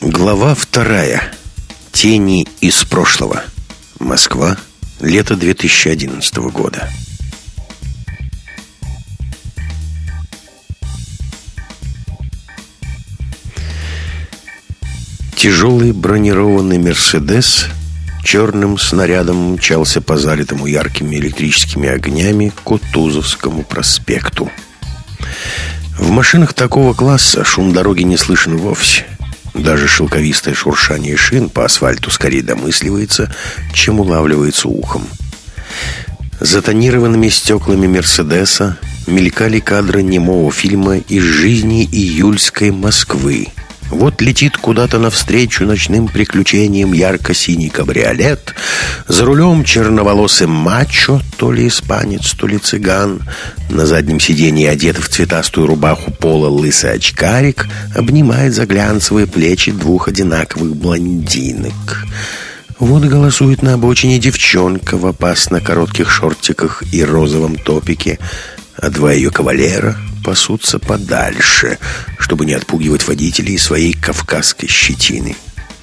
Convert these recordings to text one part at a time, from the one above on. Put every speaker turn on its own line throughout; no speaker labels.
Глава 2. Тени из прошлого. Москва. Лето 2011 года. Тяжелый бронированный «Мерседес» черным снарядом мчался по залитому яркими электрическими огнями к Кутузовскому проспекту. В машинах такого класса шум дороги не слышен вовсе. Даже шелковистое шуршание шин по асфальту скорее домысливается, чем улавливается ухом. За тонированными стеклами «Мерседеса» мелькали кадры немого фильма из жизни июльской Москвы. Вот летит куда-то навстречу ночным приключениям ярко-синий кабриолет. За рулем черноволосый мачо, то ли испанец, то ли цыган. На заднем сиденье, одет в цветастую рубаху пола, лысый очкарик обнимает за глянцевые плечи двух одинаковых блондинок. Вот голосует на обочине девчонка в опасно коротких шортиках и розовом топике, а два ее кавалера пасутся подальше, чтобы не отпугивать водителей своей кавказской щетиной.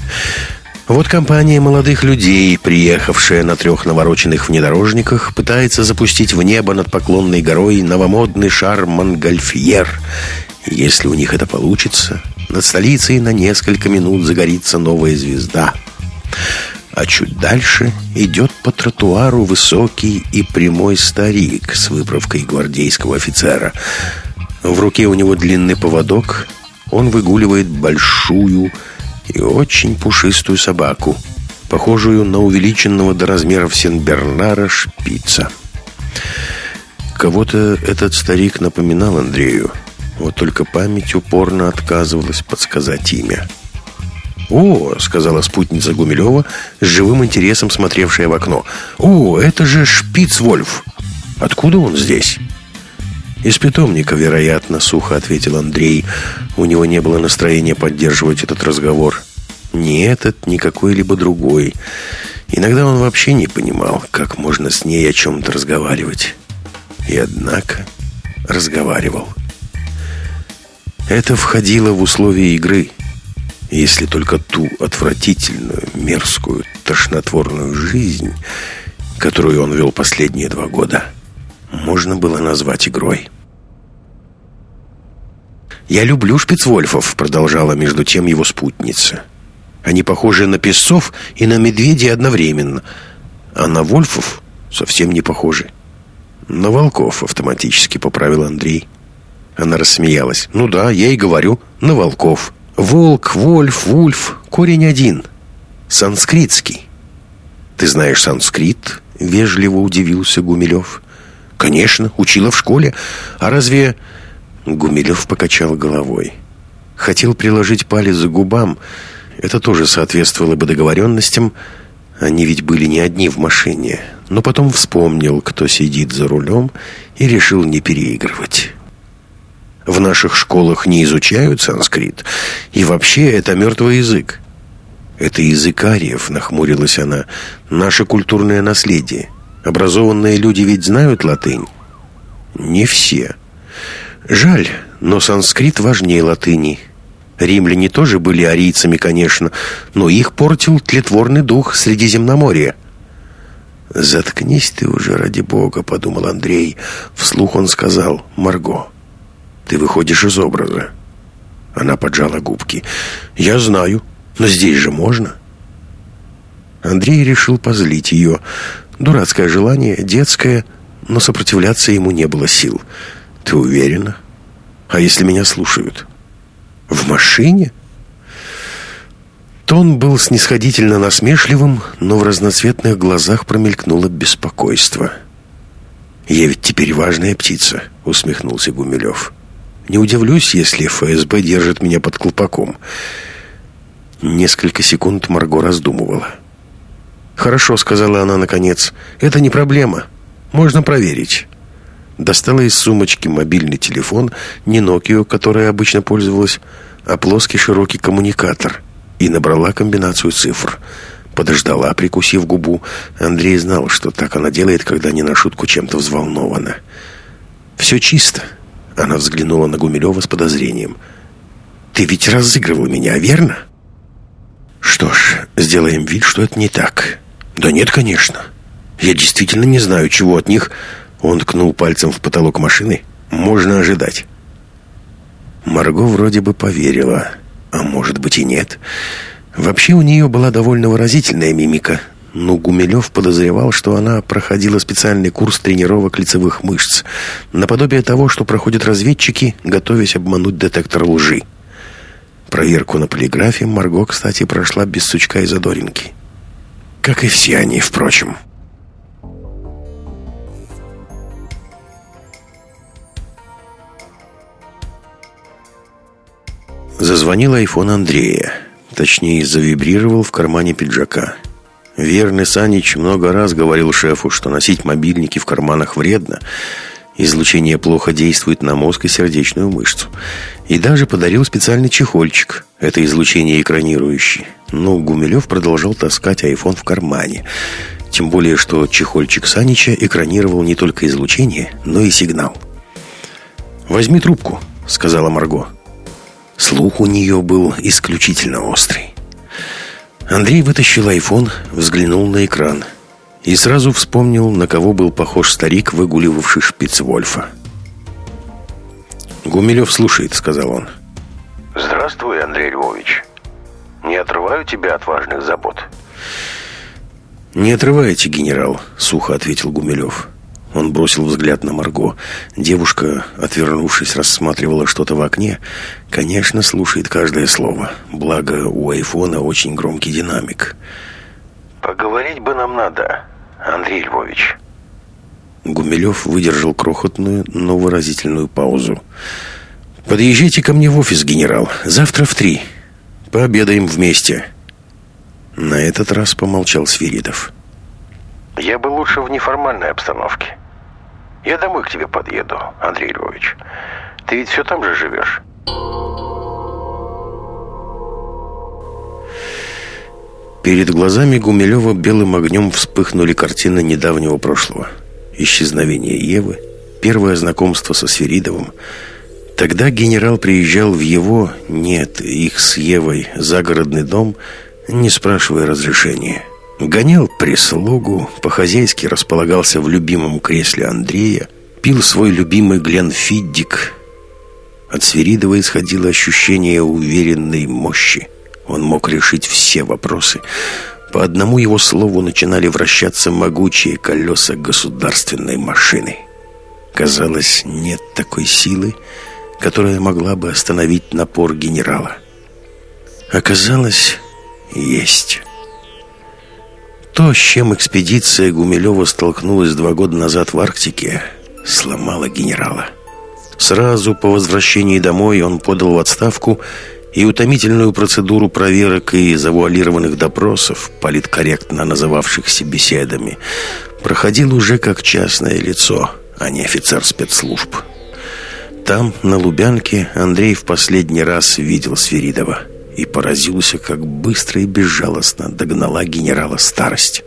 Вот компания молодых людей, приехавшая на 3 навороченных внедорожниках, пытается запустить в небо над Поклонной горой новомодный шар «Монгольфьер». Если у них это получится, над столицей на несколько минут загорится новая звезда. А чуть дальше идет по тротуару высокий и прямой старик с выправкой гвардейского офицера. В руке у него длинный поводок. Он выгуливает большую и очень пушистую собаку, похожую на увеличенного до размеров сенбернара шпица. Кого-то этот старик напоминал Андрею. Вот только память упорно отказывалась подсказать имя. «О!» — сказала спутница Гумилева, с живым интересом смотревшая в окно. «О, это же Шпиц-Вольф! Откуда он здесь?» «Из питомника, вероятно», — сухо ответил Андрей. У него не было настроения поддерживать этот разговор. Ни этот, ни какой-либо другой. Иногда он вообще не понимал, как можно с ней о чем-то разговаривать. И однако разговаривал. Это входило в условия игры. Если только ту отвратительную, мерзкую, тошнотворную жизнь, которую он вел последние 2 года, можно было назвать игрой. «Я люблю Шпицвольфов», — продолжала между тем его спутница. «Они похожи на песцов и на медведей одновременно, а на вольфов совсем не похожи». «На волков», — автоматически поправил Андрей. Она рассмеялась. «Ну да, я и говорю, на волков». Волк, вольф, вульф — корень один. Санскритский. «Ты знаешь санскрит?» — вежливо удивился Гумилев. «Конечно, учила в школе. А разве...» Гумилев покачал головой. Хотел приложить палец к губам. Это тоже соответствовало бы договоренностям. Они ведь были не одни в машине. Но потом вспомнил, кто сидит за рулем, и решил не переигрывать. «В наших школах не изучают санскрит. И вообще это мертвый язык». «Это язык ариев», — нахмурилась она. «Наше культурное наследие. Образованные люди ведь знают латынь?» «Не все». «Жаль, но санскрит важнее латыни. Римляне тоже были арийцами, конечно, но их портил тлетворный дух Средиземноморья». «Заткнись ты уже, ради бога», — подумал Андрей. Вслух он сказал: «Марго, ты выходишь из образа». Она поджала губки. «Я знаю, но здесь же можно». Андрей решил позлить ее. Дурацкое желание, детское, но сопротивляться ему не было сил. «Ты уверена? А если меня слушают?» «В машине?» Тон был снисходительно насмешливым, но в разноцветных глазах промелькнуло беспокойство. «Я ведь теперь важная птица», — усмехнулся Гумилев. «Не удивлюсь, если ФСБ держит меня под колпаком». Несколько секунд Марго раздумывала. «Хорошо», — сказала она наконец. «Это не проблема. Можно проверить». Достала из сумочки мобильный телефон, не Nokia, которой обычно пользовалась, а плоский широкий коммуникатор, и набрала комбинацию цифр. Подождала, прикусив губу. Андрей знал, что так она делает, когда не на шутку чем-то взволнована. «Все чисто». Она взглянула на Гумилева с подозрением. «Ты ведь разыгрывал меня, верно?» Что ж, сделаем вид, что это не так. Да нет, конечно. Я действительно не знаю, чего от них, он ткнул пальцем в потолок машины, можно ожидать. Марго вроде бы поверила, а может быть и нет. Вообще у нее была довольно выразительная мимика, но Гумилев подозревал, что она проходила специальный курс тренировок лицевых мышц, наподобие того, что проходят разведчики, готовясь обмануть детектор лжи. Проверку на полиграфе Марго, кстати, прошла без сучка и задоринки. Как и все они, впрочем. Зазвонил айфон Андрея. Точнее, завибрировал в кармане пиджака. Верный Санич много раз говорил шефу, что носить мобильники в карманах вредно. Излучение плохо действует на мозг и сердечную мышцу. И даже подарил специальный чехольчик. Это излучение экранирующий. Но Гумилев продолжал таскать айфон в кармане. Тем более, что чехольчик Санича экранировал не только излучение, но и сигнал. «Возьми трубку», — сказала Марго. Слух у нее был исключительно острый. Андрей вытащил айфон, взглянул на экран и сразу вспомнил, на кого был похож старик, выгуливавший шпицвольфа. «Гумилев слушает», — сказал он.
«Здравствуй, Андрей Львович. Не отрываю тебя от важных забот?»
«Не отрывайте, генерал», — сухо ответил Гумилев. Он бросил взгляд на Марго. Девушка, отвернувшись, рассматривала что-то в окне. Конечно, слушает каждое слово. Благо, у айфона очень громкий динамик.
«Поговорить бы нам надо, Андрей Львович».
Гумилев выдержал крохотную, но выразительную паузу. «Подъезжайте ко мне в офис, генерал. Завтра в 3. Пообедаем вместе». На этот раз помолчал Свиридов.
«Я бы лучше в неформальной обстановке. Я домой к тебе подъеду, Андрей Львович. Ты ведь все там же живешь?»
Перед глазами Гумилева белым огнем вспыхнули картины недавнего прошлого. Исчезновение Евы, первое знакомство со Свиридовым. Тогда генерал приезжал в его, нет, их с Евой, загородный дом, не спрашивая разрешения. Гонял прислугу, по-хозяйски располагался в любимом кресле Андрея, пил свой любимый Гленфиддик. От Свиридова исходило ощущение уверенной мощи. Он мог решить все вопросы. По одному его слову начинали вращаться могучие колеса государственной машины. Казалось, нет такой силы, которая могла бы остановить напор генерала. Оказалось, есть. То, с чем экспедиция Гумилева столкнулась 2 года назад в Арктике, сломало генерала. Сразу по возвращении домой он подал в отставку, и утомительную процедуру проверок и завуалированных допросов, политкорректно называвшихся беседами, проходил уже как частное лицо, а не офицер спецслужб. Там, на Лубянке, Андрей в последний раз видел Свиридова и поразился, как быстро и безжалостно догнала генерала старость.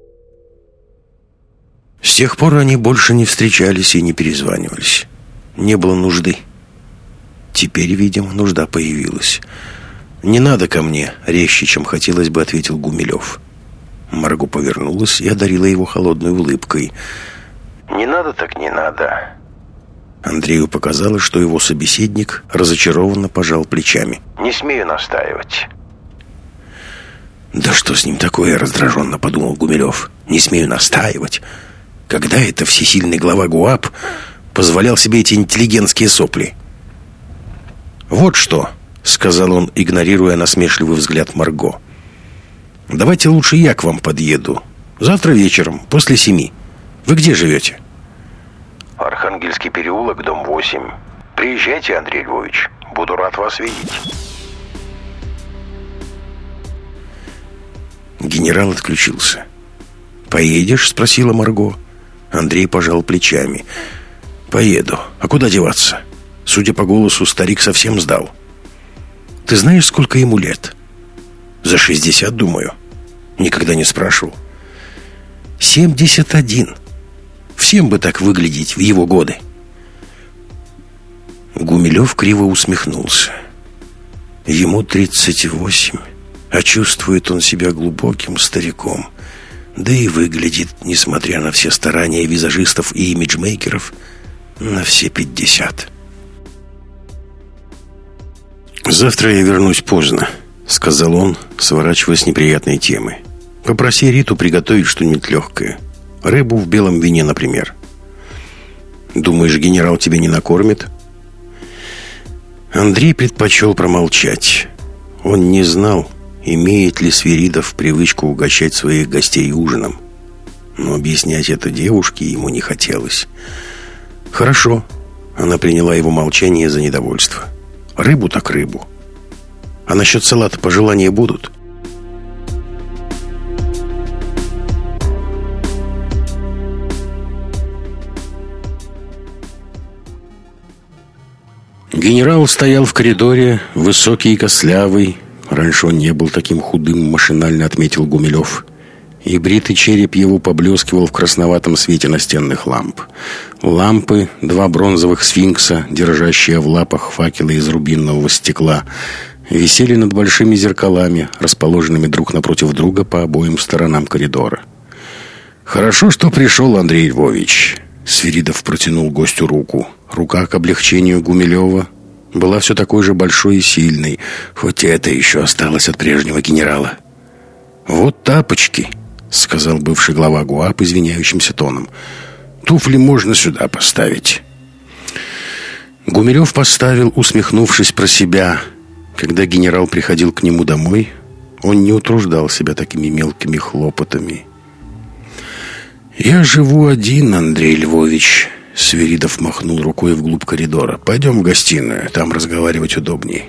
С тех пор они больше не встречались и не перезванивались. Не было нужды. Теперь, видимо, нужда появилась. «Не надо ко мне», — резче, чем хотелось бы, ответил Гумилев. Марго повернулась и одарила его холодной улыбкой.
«Не надо так не надо».
Андрею показалось, что его собеседник разочарованно пожал плечами.
«Не смею настаивать».
«Да что с ним такое?» — раздраженно подумал Гумилев. «Не смею настаивать. Когда это всесильный глава ГУАП позволял себе эти интеллигентские сопли?» «Вот что», — сказал он, игнорируя насмешливый взгляд Марго. «Давайте лучше я к вам подъеду. Завтра вечером, после 7. Вы где живете?»
«Архангельский переулок, дом 8. Приезжайте, Андрей Львович. Буду рад вас видеть».
Генерал отключился. «Поедешь?» — спросила Марго. Андрей пожал плечами. «Поеду. А куда деваться? Судя по голосу, старик совсем сдал. Ты знаешь, сколько ему лет?» «За 60, думаю». «Никогда не спрашивал». 71. Всем бы так выглядеть в его годы». Гумилев криво усмехнулся. Ему 38. А чувствует он себя глубоким стариком. Да и выглядит, несмотря на все старания визажистов и имиджмейкеров, на все 50. «Завтра я вернусь поздно», — сказал он, сворачивая с неприятной темы. «Попроси Риту приготовить что-нибудь легкое. Рыбу в белом вине, например». «Думаешь, генерал тебя не накормит?» Андрей предпочел промолчать. Он не знал, имеет ли Свиридов привычку угощать своих гостей ужином. Но объяснять это девушке ему не хотелось. «Хорошо». Она приняла его молчание за недовольство. «Рыбу так рыбу. А насчет салата пожелания будут?» Генерал стоял в коридоре, высокий и костлявый. Раньше он не был таким худым, машинально отметил Гумилев. И бритый череп его поблескивал в красноватом свете настенных ламп. Лампы, 2 бронзовых сфинкса, держащие в лапах факелы из рубинового стекла, висели над большими зеркалами, расположенными друг напротив друга по обоим сторонам коридора. «Хорошо, что пришел, Андрей Львович». Свиридов протянул гостю руку. Рука к облегчению Гумилева была все такой же большой и сильной, хоть это еще осталось от прежнего генерала. «Вот тапочки», — сказал бывший глава ГУАП извиняющимся тоном. «Туфли можно сюда поставить». Гумилев поставил, усмехнувшись про себя. Когда генерал приходил к нему домой, он не утруждал себя такими мелкими хлопотами. «Я живу один, Андрей Львович», — Свиридов махнул рукой вглубь коридора. «Пойдем в гостиную, там разговаривать удобней».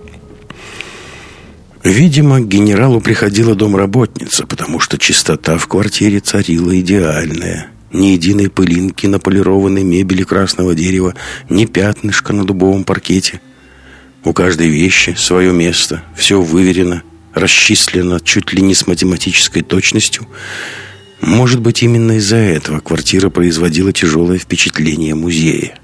Видимо, к генералу приходила домработница, потому что чистота в квартире царила идеальная. Ни единой пылинки на полированной мебели красного дерева, ни пятнышка на дубовом паркете. У каждой вещи свое место, все выверено, расчислено чуть ли не с математической точностью. Может быть, именно из-за этого квартира производила тяжелое впечатление музея.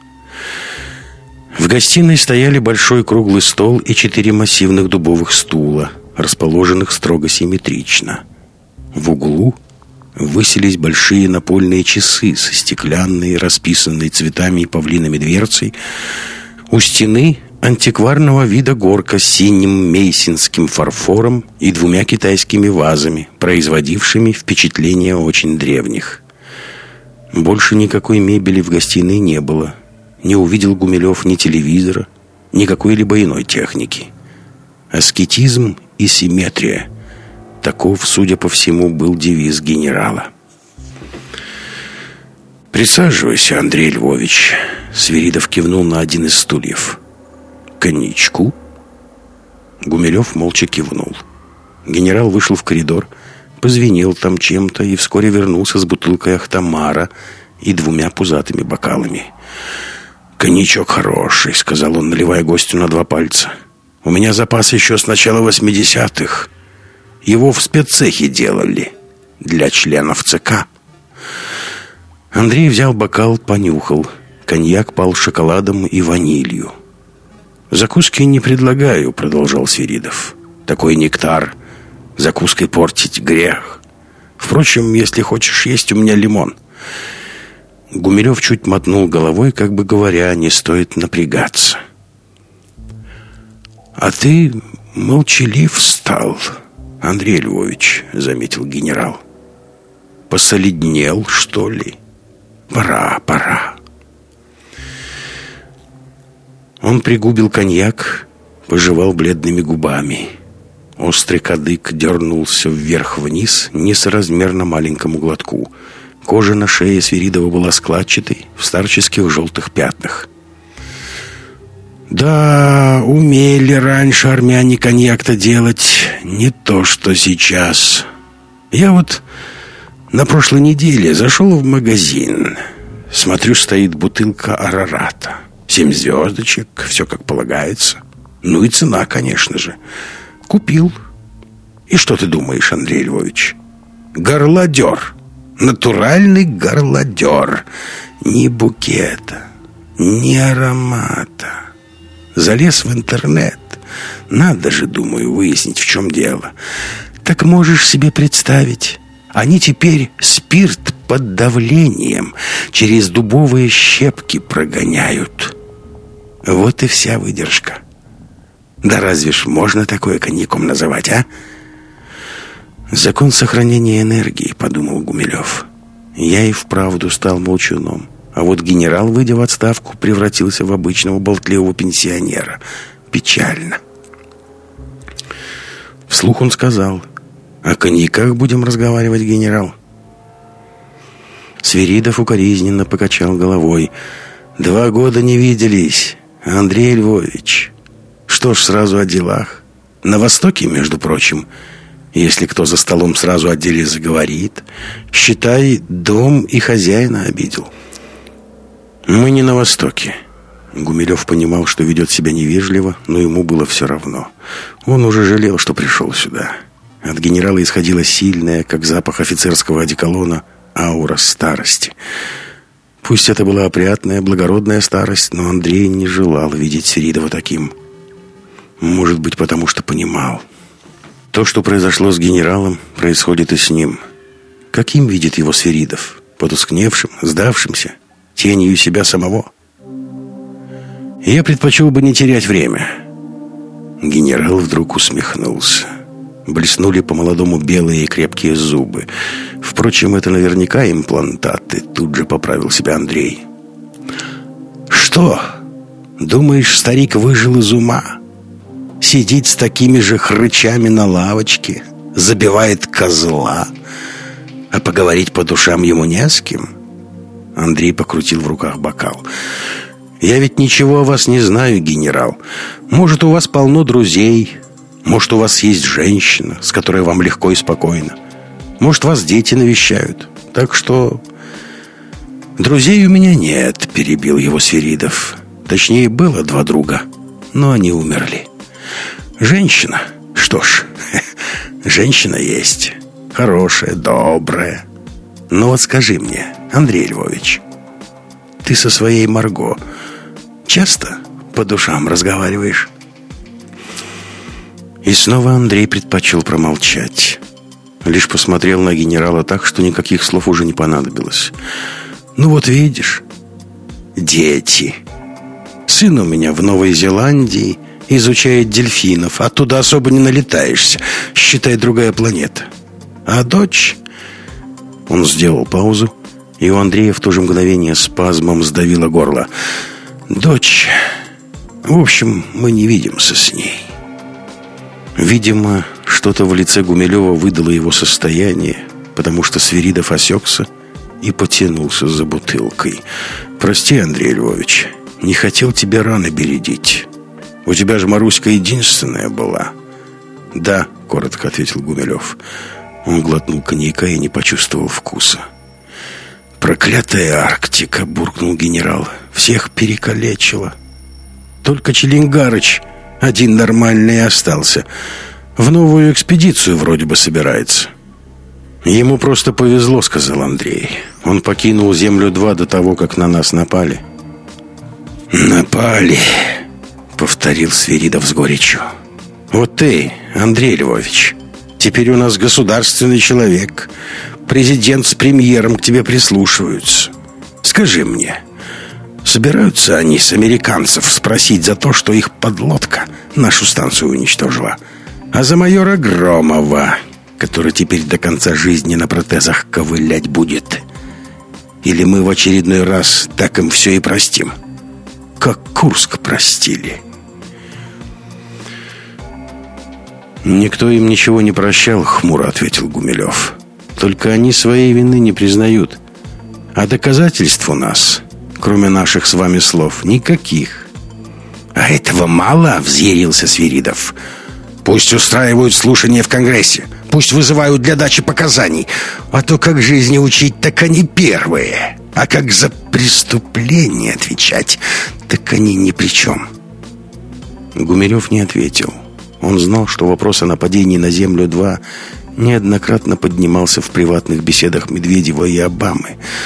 В гостиной стояли большой круглый стол и 4 массивных дубовых стула, расположенных строго симметрично. В углу высились большие напольные часы со стеклянной, расписанной цветами и павлинами дверцей. У стены антикварного вида горка с синим мейсинским фарфором и 2 китайскими вазами, производившими впечатление очень древних. Больше никакой мебели в гостиной не было. Не увидел Гумилев ни телевизора, ни какой-либо иной техники. Аскетизм и симметрия — таков, судя по всему, был девиз генерала. «Присаживайся, Андрей Львович», — Свиридов кивнул на один из стульев. «Коньячку?» Гумилев молча кивнул. Генерал вышел в коридор, позвенел там чем-то и вскоре вернулся с бутылкой Ахтамара и 2 пузатыми бокалами. «Коньячок хороший», — сказал он, наливая гостю на 2 пальца. «У меня запас еще с начала 80-х. Его в спеццехе делали для членов ЦК». Андрей взял бокал, понюхал. Коньяк пал шоколадом и ванилью. «Закуски не предлагаю», — продолжал Свиридов. «Такой нектар закуской портить грех. Впрочем, если хочешь есть, у меня лимон». Гумилев чуть мотнул головой, как бы говоря, не стоит напрягаться. «А ты молчалив стал, Андрей Львович», — заметил генерал. «Посолиднел, что ли? Пора». Он пригубил коньяк, пожевал бледными губами. Острый кадык дернулся вверх-вниз несоразмерно маленькому глотку. Кожа на шее Свиридова была складчатой, в старческих желтых пятнах. «Да, умели раньше армяне коньяк-то делать, не то что сейчас. Я вот на прошлой неделе зашел в магазин. Смотрю, стоит бутылка Арарата. 7 звездочек, все как полагается. Ну и цена, конечно же. Купил. И что ты думаешь, Андрей Львович? Горладер. Натуральный горладер. Ни букета, ни аромата. Залез в интернет, Надо же, думаю, выяснить, в чем дело. Так можешь себе представить, они теперь спирт под давлением через дубовые щепки прогоняют. Вот и вся выдержка. Да разве ж можно такое коньяком называть, а? Закон сохранения энергии, подумал Гумилев. Я и вправду стал молчуном. А вот генерал, выйдя в отставку, превратился в обычного болтливого пенсионера. Печально. Вслух он сказал: «О коньяках будем разговаривать, генерал». Свиридов укоризненно покачал головой. 2 года не виделись, Андрей Львович. Что ж, сразу о делах. На Востоке, между прочим, если кто за столом сразу о деле заговорит, считай, дом и хозяина обидел. Мы не на Востоке. Гумилев понимал, что ведет себя невежливо, но ему было все равно. Он уже жалел, что пришел сюда. От генерала исходила сильная, как запах офицерского одеколона, аура старости. Пусть это была опрятная, благородная старость, но Андрей не желал видеть Свиридова таким. Может быть, потому что понимал. То, что произошло с генералом, происходит и с ним. Каким видит его Свиридов? Потускневшим, сдавшимся, тенью себя самого? Я предпочел бы не терять время. Генерал вдруг усмехнулся. Блеснули по-молодому белые и крепкие зубы. Впрочем, это наверняка имплантаты. Тут же поправил себя Андрей. Что? Думаешь, старик выжил из ума? Сидит с такими же хрычами на лавочке, забивает козла, а поговорить по душам ему не с кем? Андрей покрутил в руках бокал. Я ведь ничего о вас не знаю, генерал. Может, у вас полно друзей. Может, у вас есть женщина, с которой вам легко и спокойно. Может, вас дети навещают. Так что... Друзей у меня нет, перебил его Свиридов. Точнее, было 2 друга, но они умерли. Женщина? Что ж, женщина есть. Хорошая, добрая. Но вот скажи мне, Андрей Львович, ты со своей Марго часто по душам разговариваешь? И снова Андрей предпочел промолчать. Лишь посмотрел на генерала так, что никаких слов уже не понадобилось. Ну вот видишь, дети. Сын у меня в Новой Зеландии изучает дельфинов, а туда особо не налетаешься, считай, другая планета. А дочь... Он сделал паузу, и у Андрея в то же мгновение спазмом сдавило горло. Дочь... В общем, мы не видимся с ней. Видимо, что-то в лице Гумилева выдало его состояние, потому что Свиридов осекся и потянулся за бутылкой. «Прости, Андрей Львович, не хотел тебя рано бередить. У тебя же Маруська единственная была». «Да», — коротко ответил Гумилев. Он глотнул коньяка и не почувствовал вкуса. «Проклятая Арктика!» — буркнул генерал. «Всех перекалечила. Только Челенгарыч один нормальный остался. В новую экспедицию вроде бы собирается». «Ему просто повезло», — сказал Андрей. «Он покинул Землю-2 до того, как на нас напали». «Напали», — повторил Свиридов с горечью. «Вот ты, Андрей Львович, теперь у нас государственный человек. Президент с премьером к тебе прислушиваются. Скажи мне, собираются они с американцев спросить за то, что их подлодка нашу станцию уничтожила, а за майора Громова, который теперь до конца жизни на протезах ковылять будет? Или мы в очередной раз так им все и простим, как Курск простили?» «Никто им ничего не прощал», — хмуро ответил Гумилев. «Только они своей вины не признают. А доказательств у нас, кроме наших с вами слов, никаких». «А этого мало?» — взъярился Свиридов. «Пусть устраивают слушания в Конгрессе, пусть вызывают для дачи показаний. А то как жизни учить, так они первые. А как за преступление отвечать, так они ни при чем». Гумилев не ответил. Он знал, что вопрос о нападении на Землю-2 неоднократно поднимался в приватных беседах Медведева и Обамы.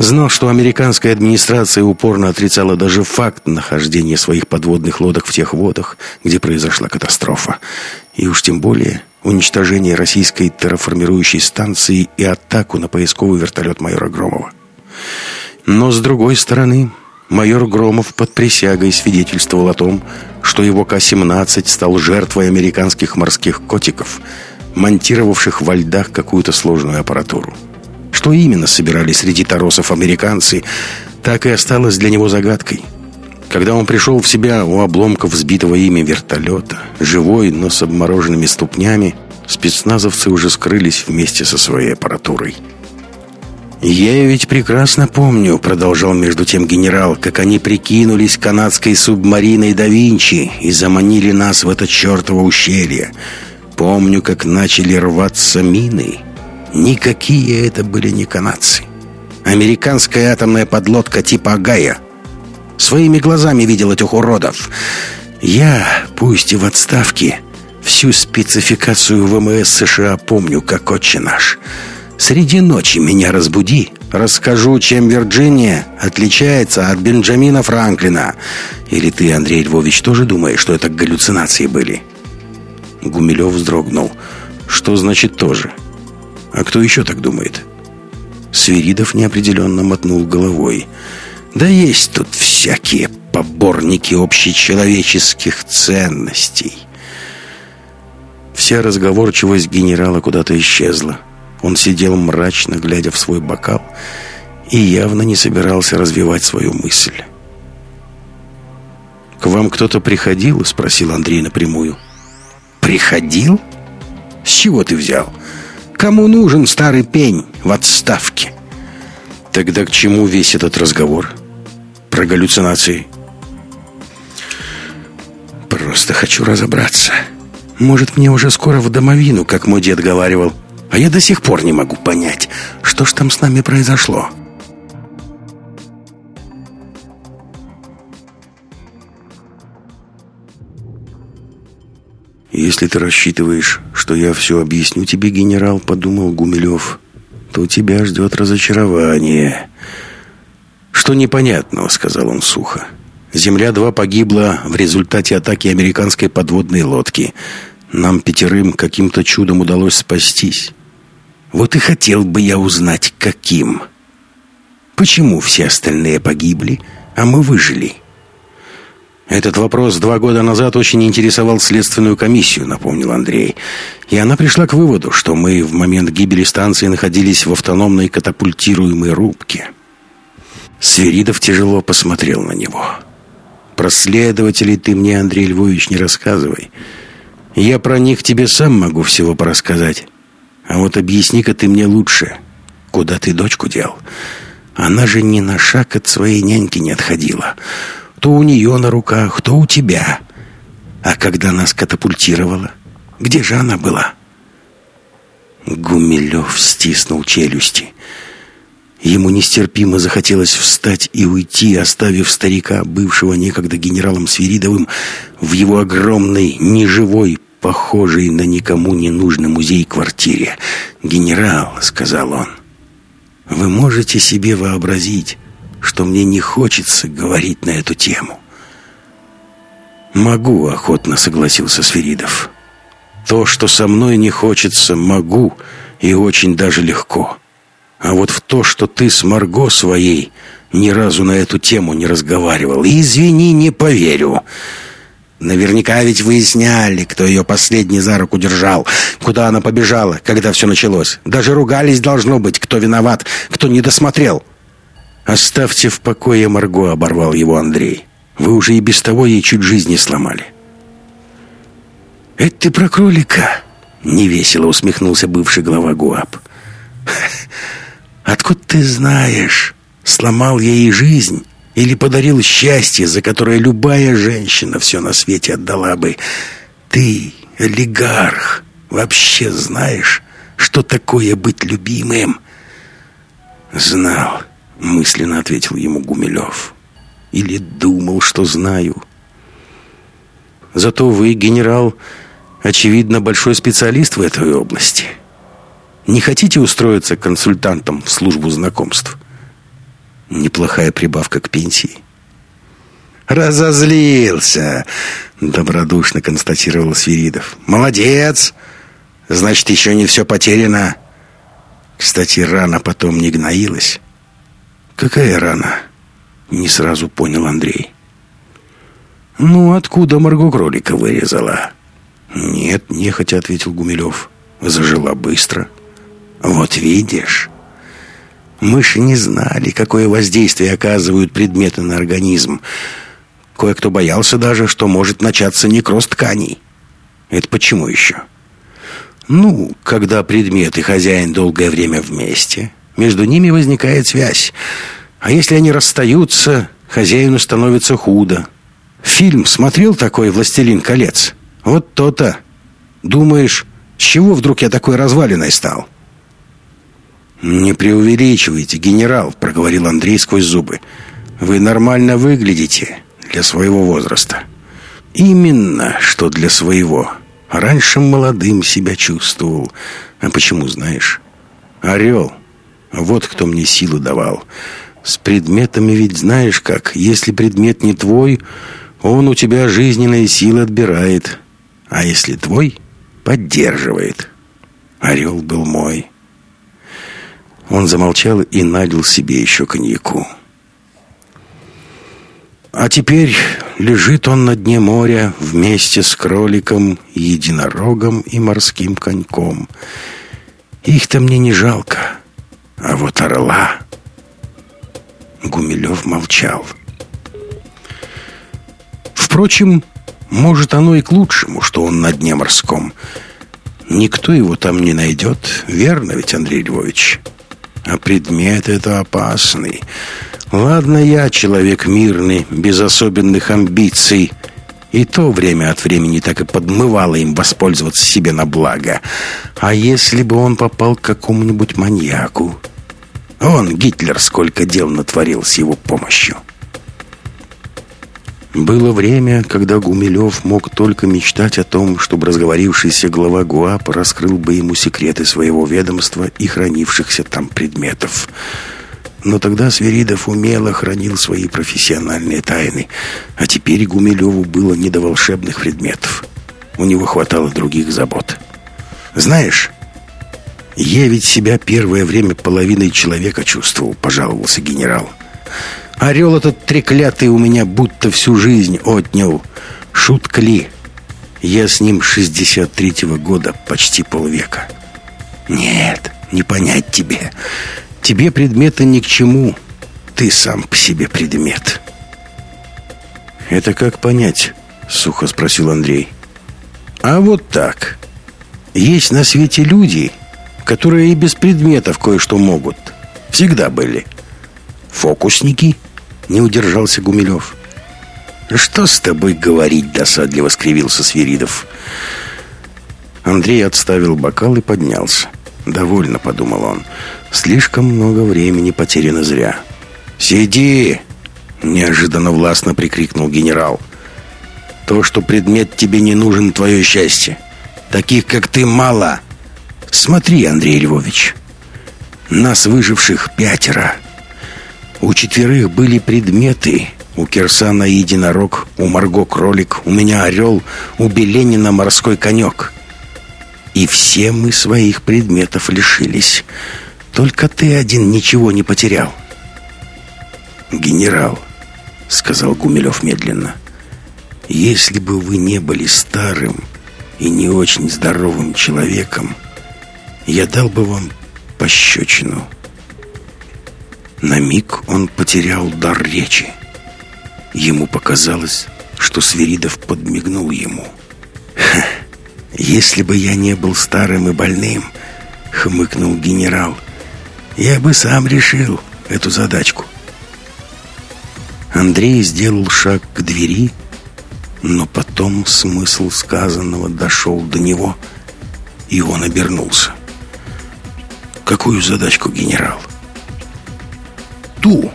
Знал, что американская администрация упорно отрицала даже факт нахождения своих подводных лодок в тех водах, где произошла катастрофа. И уж тем более уничтожение российской терраформирующей станции и атаку на поисковый вертолет майора Громова. Но с другой стороны, майор Громов под присягой свидетельствовал о том, что его К-17 стал жертвой американских морских котиков, монтировавших во льдах какую-то сложную аппаратуру. Что именно собирали среди торосов американцы, так и осталось для него загадкой. Когда он пришел в себя у обломков сбитого ими вертолета, живой, но с обмороженными ступнями, спецназовцы уже скрылись вместе со своей аппаратурой. «Я ведь прекрасно помню», — продолжал между тем генерал, «как они прикинулись канадской субмариной «Да Винчи» и заманили нас в это чертово ущелье. Помню, как начали рваться мины. Никакие это были не канадцы. Американская атомная подлодка типа «Агая». Своими глазами видел этих уродов. Я, пусть и в отставке, всю спецификацию ВМС США помню, как отче наш. Среди ночи меня разбуди, расскажу, чем Вирджиния отличается от Бенджамина Франклина. Или ты, Андрей Львович, тоже думаешь, что это галлюцинации были?» Гумилев вздрогнул. «Что значит «тоже»? А кто еще так думает?» Свиридов неопределенно мотнул головой. «Да есть тут всякие поборники общечеловеческих ценностей». Вся разговорчивость генерала куда-то исчезла. Он сидел мрачно, глядя в свой бокал, и явно не собирался развивать свою мысль. «К вам кто-то приходил?» — спросил Андрей напрямую. «Приходил? С чего ты взял? Кому нужен старый пень в отставке?» «Тогда к чему весь этот разговор? Про галлюцинации?» «Просто хочу разобраться. Может, мне уже скоро в домовину, как мой дед говаривал. А я до сих пор не могу понять, что ж там с нами произошло». «Если ты рассчитываешь, что я все объясню тебе, генерал, — подумал Гумилев, — то тебя ждет разочарование». «Что непонятного?» — сказал он сухо. «Земля-2 погибла в результате атаки американской подводной лодки. Нам 5 каким-то чудом удалось спастись. Вот и хотел бы я узнать, каким. Почему все остальные погибли, а мы выжили?» «Этот вопрос 2 года назад очень интересовал следственную комиссию», — напомнил Андрей. «И она пришла к выводу, что мы в момент гибели станции находились в автономной катапультируемой рубке». Свиридов тяжело посмотрел на него. «Про следователей ты мне, Андрей Львович, не рассказывай. Я про них тебе сам могу всего порассказать. А вот объясни-ка ты мне лучше, куда ты дочку дел? Она же ни на шаг от своей няньки не отходила. То у нее на руках, то у тебя. А когда нас катапультировала, где же она была?» Гумилев стиснул челюсти. Ему нестерпимо захотелось встать и уйти, оставив старика, бывшего некогда генералом Свиридовым, в его огромной, неживой, похожей на никому не нужный музей-квартире. «Генерал», — сказал он, — «вы можете себе вообразить, что мне не хочется говорить на эту тему?» «Могу», — охотно согласился Свиридов. «То, что со мной не хочется, могу, и очень даже легко. А вот в то, что ты с Марго своей ни разу на эту тему не разговаривал, и, извини, не поверю. Наверняка ведь выясняли, кто ее последний за руку держал, куда она побежала, когда все началось. Даже ругались, должно быть, кто виноват, кто не досмотрел». «Оставьте в покое Марго», — оборвал его Андрей. «Вы уже и без того ей чуть жизнь не сломали». «Это ты про кролика?» — невесело усмехнулся бывший глава ГУАП. «Откуда ты знаешь, сломал я ей жизнь или подарил счастье, за которое любая женщина все на свете отдала бы? Ты, олигарх, вообще знаешь, что такое быть любимым?» «Знал», — мысленно ответил ему Гумилев. «Или думал, что знаю». «Зато вы, генерал, очевидно, большой специалист в этой области. Не хотите устроиться консультантом в службу знакомств?» Неплохая прибавка к пенсии. «Разозлился!» — добродушно констатировал Свиридов. «Молодец! Значит, еще не все потеряно. Кстати, рана потом не гноилась». «Какая рана?» — не сразу понял Андрей. «Ну, откуда Марго кролика вырезала?» «Нет, нехотя», — ответил Гумилев. «Зажила быстро». «Вот видишь, мы ж не знали, какое воздействие оказывают предметы на организм. Кое-кто боялся даже, что может начаться некроз тканей». «Это почему еще?» «Ну, когда предмет и хозяин долгое время вместе, между ними возникает связь. А если они расстаются, хозяину становится худо. Фильм смотрел такой «Властелин колец»? Вот то-то. Думаешь, с чего вдруг я такой развалиной стал?» «Не преувеличивайте, генерал», — проговорил Андрей сквозь зубы. «Вы нормально выглядите для своего возраста». «Именно, что для своего. Раньше молодым себя чувствовал. А почему, знаешь? Орел. Вот кто мне силу давал. С предметами ведь знаешь как. Если предмет не твой, он у тебя жизненные силы отбирает. А если твой, поддерживает. Орел был мой». Он замолчал и налил себе еще коньяку. А теперь лежит он на дне моря вместе с кроликом, единорогом и морским коньком. Их-то мне не жалко. А вот орла... Гумилев молчал. Впрочем, может, оно и к лучшему, что он на дне морском. Никто его там не найдет. Верно ведь, Андрей Львович? А предмет это опасный. Ладно, я человек мирный, без особенных амбиций. И то время от времени так и подмывало им воспользоваться себе на благо. А если бы он попал к какому-нибудь маньяку? Вон Гитлер сколько дел натворил с его помощью. Было время, когда Гумилев мог только мечтать о том, чтобы разговорившийся глава ГУАП раскрыл бы ему секреты своего ведомства и хранившихся там предметов. Но тогда Свиридов умело хранил свои профессиональные тайны, а теперь Гумилеву было не до волшебных предметов. У него хватало других забот. «Знаешь, я ведь себя первое время половиной человека чувствовал», — пожаловался генерал. «Орел этот треклятый у меня будто всю жизнь отнял. Шутка ли? Я с ним 63-го года, почти полвека». «Нет, не понять тебе. Тебе предметы ни к чему. Ты сам по себе предмет». «Это как понять?» — сухо спросил Андрей. «А вот так. Есть на свете люди, которые и без предметов кое-что могут. Всегда были. Фокусники?» — не удержался Гумилев. «Что с тобой говорить?» — досадливо скривился Свиридов. Андрей отставил бокал и поднялся. «Довольно», — подумал он. «Слишком много времени потеряно зря». «Сиди!» — неожиданно властно прикрикнул генерал. «То, что предмет тебе не нужен, твое счастье. Таких, как ты, мало. Смотри, Андрей Львович, нас выживших 5. У 4 были предметы. У Кирсана единорог, у Марго кролик, у меня орел, у Беленина морской конек. И все мы своих предметов лишились. Только ты один ничего не потерял». «Генерал», — сказал Гумилев медленно, — «если бы вы не были старым и не очень здоровым человеком, я дал бы вам пощечину». На миг он потерял дар речи. Ему показалось, что Свиридов подмигнул ему. «Если бы я не был старым и больным, — хмыкнул генерал, — я бы сам решил эту задачку». Андрей сделал шаг к двери, но потом смысл сказанного дошел до него, и он обернулся. «Какую задачку, генерал?» «Ту,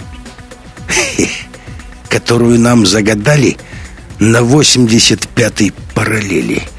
которую нам загадали на 85-й параллели».